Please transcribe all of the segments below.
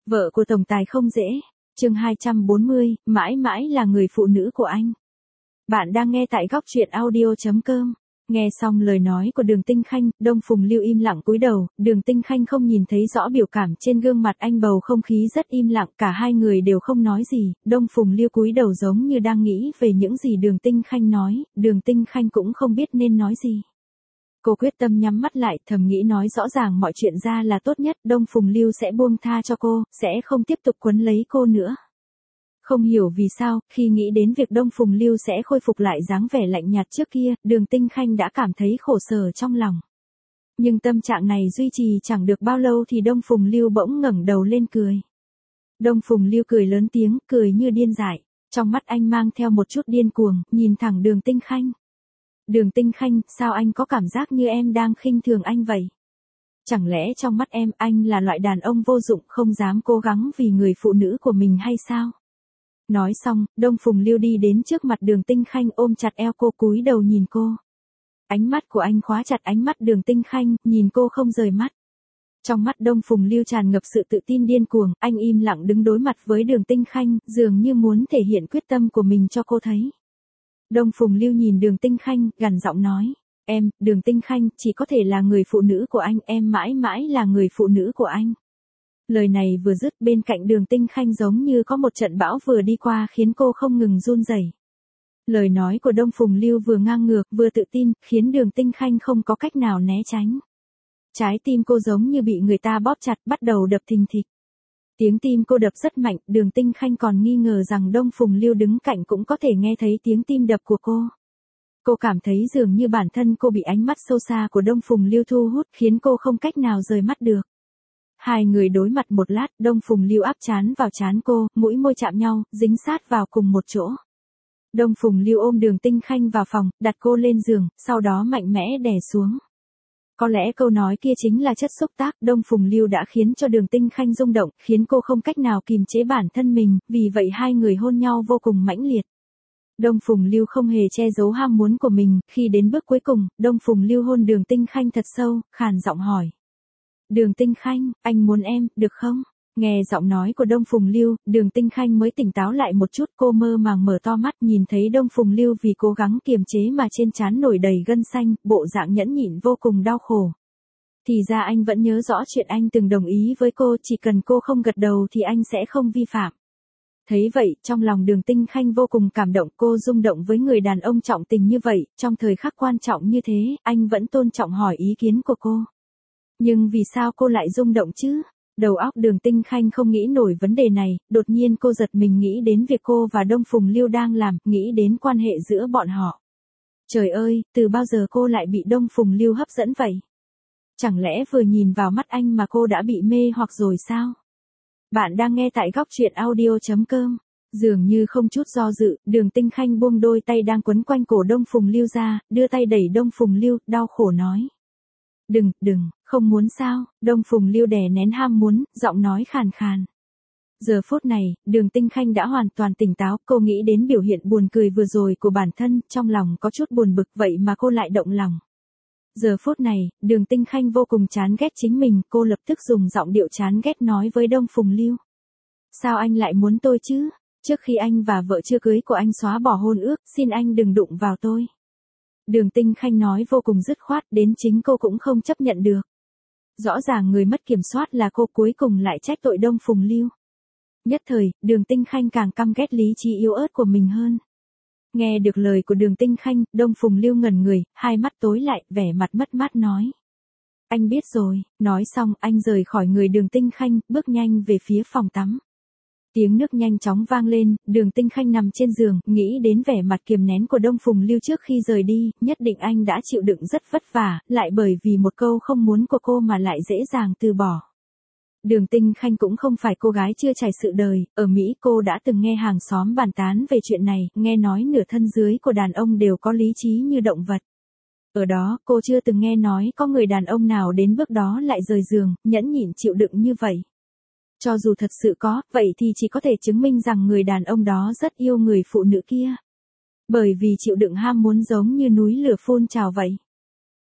Vợ của tổng tài không dễ. Chương 240, mãi mãi là người phụ nữ của anh. Bạn đang nghe tại góc truyện audio.com. Nghe xong lời nói của Đường Tinh Khanh, Đông Phùng Lưu im lặng cúi đầu, Đường Tinh Khanh không nhìn thấy rõ biểu cảm trên gương mặt anh, bầu không khí rất im lặng, cả hai người đều không nói gì. Đông Phùng Lưu cúi đầu giống như đang nghĩ về những gì Đường Tinh Khanh nói, Đường Tinh Khanh cũng không biết nên nói gì. Cô quyết tâm nhắm mắt lại, thầm nghĩ nói rõ ràng mọi chuyện ra là tốt nhất, Đông Phùng Lưu sẽ buông tha cho cô, sẽ không tiếp tục quấn lấy cô nữa. Không hiểu vì sao, khi nghĩ đến việc Đông Phùng Lưu sẽ khôi phục lại dáng vẻ lạnh nhạt trước kia, Đường Tinh Khanh đã cảm thấy khổ sở trong lòng. Nhưng tâm trạng này duy trì chẳng được bao lâu thì Đông Phùng Lưu bỗng ngẩng đầu lên cười. Đông Phùng Lưu cười lớn tiếng, cười như điên dại. Trong mắt anh mang theo một chút điên cuồng, nhìn thẳng Đường Tinh Khanh. Đường Tinh Khanh, sao anh có cảm giác như em đang khinh thường anh vậy? Chẳng lẽ trong mắt em, anh là loại đàn ông vô dụng không dám cố gắng vì người phụ nữ của mình hay sao? Nói xong, Đông Phùng Lưu đi đến trước mặt Đường Tinh Khanh ôm chặt eo cô, cúi đầu nhìn cô. Ánh mắt của anh khóa chặt ánh mắt Đường Tinh Khanh, nhìn cô không rời mắt. Trong mắt Đông Phùng Lưu tràn ngập sự tự tin điên cuồng, anh im lặng đứng đối mặt với Đường Tinh Khanh, dường như muốn thể hiện quyết tâm của mình cho cô thấy. Đông Phùng Lưu nhìn Đường Tinh Khanh, gằn giọng nói, em, Đường Tinh Khanh, chỉ có thể là người phụ nữ của anh, em mãi mãi là người phụ nữ của anh. Lời này vừa dứt, bên cạnh Đường Tinh Khanh giống như có một trận bão vừa đi qua khiến cô không ngừng run rẩy. Lời nói của Đông Phùng Lưu vừa ngang ngược, vừa tự tin, khiến Đường Tinh Khanh không có cách nào né tránh. Trái tim cô giống như bị người ta bóp chặt, bắt đầu đập thình thịch. Tiếng tim cô đập rất mạnh, Đường Tinh Khanh còn nghi ngờ rằng Đông Phùng Lưu đứng cạnh cũng có thể nghe thấy tiếng tim đập của cô. Cô cảm thấy dường như bản thân cô bị ánh mắt sâu xa của Đông Phùng Lưu thu hút, khiến cô không cách nào rời mắt được. Hai người đối mặt một lát, Đông Phùng Lưu áp trán vào trán cô, mũi môi chạm nhau, dính sát vào cùng một chỗ. Đông Phùng Lưu ôm Đường Tinh Khanh vào phòng, đặt cô lên giường, sau đó mạnh mẽ đè xuống. Có lẽ câu nói kia chính là chất xúc tác, Đông Phùng Lưu đã khiến cho Đường Tinh Khanh rung động, khiến cô không cách nào kìm chế bản thân mình, vì vậy hai người hôn nhau vô cùng mãnh liệt. Đông Phùng Lưu không hề che giấu ham muốn của mình, khi đến bước cuối cùng, Đông Phùng Lưu hôn Đường Tinh Khanh thật sâu, khàn giọng hỏi. Đường Tinh Khanh, anh muốn em, được không? Nghe giọng nói của Đông Phùng Lưu, Đường Tinh Khanh mới tỉnh táo lại một chút, cô mơ màng mở to mắt nhìn thấy Đông Phùng Lưu vì cố gắng kiềm chế mà trên trán nổi đầy gân xanh, bộ dạng nhẫn nhịn vô cùng đau khổ. Thì ra anh vẫn nhớ rõ chuyện anh từng đồng ý với cô, chỉ cần cô không gật đầu thì anh sẽ không vi phạm. Thấy vậy, trong lòng Đường Tinh Khanh vô cùng cảm động, cô rung động với người đàn ông trọng tình như vậy, trong thời khắc quan trọng như thế, anh vẫn tôn trọng hỏi ý kiến của cô. Nhưng vì sao cô lại rung động chứ? Đầu óc Đường Tinh Khanh không nghĩ nổi vấn đề này, đột nhiên cô giật mình nghĩ đến việc cô và Đông Phùng Lưu đang làm, nghĩ đến quan hệ giữa bọn họ. Trời ơi, từ bao giờ cô lại bị Đông Phùng Lưu hấp dẫn vậy? Chẳng lẽ vừa nhìn vào mắt anh mà cô đã bị mê hoặc rồi sao? Bạn đang nghe tại góc truyện audio.com. Dường như không chút do dự, Đường Tinh Khanh buông đôi tay đang quấn quanh cổ Đông Phùng Lưu ra, đưa tay đẩy Đông Phùng Lưu, đau khổ nói. Đừng, không muốn sao? Đông Phùng Lưu đè nén ham muốn, giọng nói khàn khàn. Giờ phút này, Đường Tinh Khanh đã hoàn toàn tỉnh táo, cô nghĩ đến biểu hiện buồn cười vừa rồi của bản thân, trong lòng có chút buồn bực vậy mà cô lại động lòng. Giờ phút này, Đường Tinh Khanh vô cùng chán ghét chính mình, cô lập tức dùng giọng điệu chán ghét nói với Đông Phùng Lưu. Sao anh lại muốn tôi chứ? Trước khi anh và vợ chưa cưới của anh xóa bỏ hôn ước, xin anh đừng đụng vào tôi. Đường Tinh Khanh nói vô cùng dứt khoát, đến chính cô cũng không chấp nhận được. Rõ ràng người mất kiểm soát là cô, cuối cùng lại trách tội Đông Phùng Lưu. Nhất thời, Đường Tinh Khanh càng căm ghét lý trí yếu ớt của mình hơn. Nghe được lời của Đường Tinh Khanh, Đông Phùng Lưu ngẩn người, hai mắt tối lại, vẻ mặt mất mát nói. Anh biết rồi. Nói xong, anh rời khỏi người Đường Tinh Khanh, bước nhanh về phía phòng tắm. Tiếng nước nhanh chóng vang lên, Đường Tinh Khanh nằm trên giường, nghĩ đến vẻ mặt kiềm nén của Đông Phùng Lưu trước khi rời đi, nhất định anh đã chịu đựng rất vất vả, lại bởi vì một câu không muốn của cô mà lại dễ dàng từ bỏ. Đường Tinh Khanh cũng không phải cô gái chưa trải sự đời, ở Mỹ cô đã từng nghe hàng xóm bàn tán về chuyện này, nghe nói nửa thân dưới của đàn ông đều có lý trí như động vật. Ở đó, cô chưa từng nghe nói có người đàn ông nào đến bước đó lại rời giường, nhẫn nhịn chịu đựng như vậy. Cho dù thật sự có, vậy thì chỉ có thể chứng minh rằng người đàn ông đó rất yêu người phụ nữ kia. Bởi vì chịu đựng ham muốn giống như núi lửa phun trào vậy.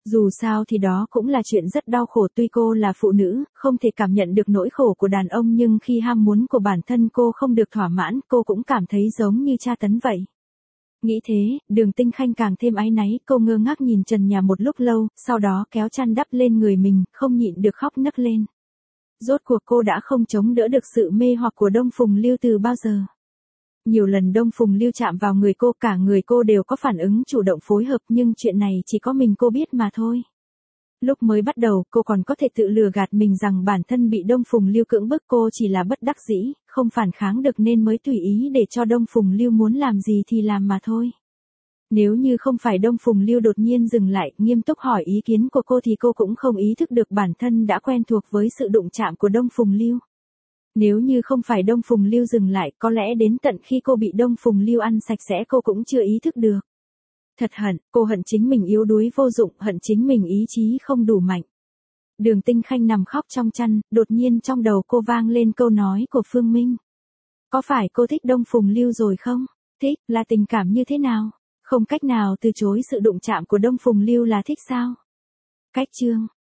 Dù sao thì đó cũng là chuyện rất đau khổ, tuy cô là phụ nữ, không thể cảm nhận được nỗi khổ của đàn ông, nhưng khi ham muốn của bản thân cô không được thỏa mãn, cô cũng cảm thấy giống như tra tấn vậy. Nghĩ thế, Đường Tinh Khanh càng thêm áy náy, cô ngơ ngác nhìn trần nhà một lúc lâu, sau đó kéo chăn đắp lên người mình, không nhịn được khóc nấc lên. Rốt cuộc cô đã không chống đỡ được sự mê hoặc của Đông Phùng Lưu từ bao giờ. Nhiều lần Đông Phùng Lưu chạm vào người cô, cả người cô đều có phản ứng chủ động phối hợp, nhưng chuyện này chỉ có mình cô biết mà thôi. Lúc mới bắt đầu, cô còn có thể tự lừa gạt mình rằng bản thân bị Đông Phùng Lưu cưỡng bức, cô chỉ là bất đắc dĩ, không phản kháng được nên mới tùy ý để cho Đông Phùng Lưu muốn làm gì thì làm mà thôi. Nếu như không phải Đông Phùng Lưu đột nhiên dừng lại, nghiêm túc hỏi ý kiến của cô thì cô cũng không ý thức được bản thân đã quen thuộc với sự đụng chạm của Đông Phùng Lưu. Nếu như không phải Đông Phùng Lưu dừng lại, có lẽ đến tận khi cô bị Đông Phùng Lưu ăn sạch sẽ cô cũng chưa ý thức được. Thật hận, cô hận chính mình yếu đuối vô dụng, hận chính mình ý chí không đủ mạnh. Đường Tinh Khanh nằm khóc trong chăn, đột nhiên trong đầu cô vang lên câu nói của Phương Minh. Có phải cô thích Đông Phùng Lưu rồi không? Thích, là tình cảm như thế nào? Không cách nào từ chối sự đụng chạm của Đông Phùng Lưu là thích sao? Cách chương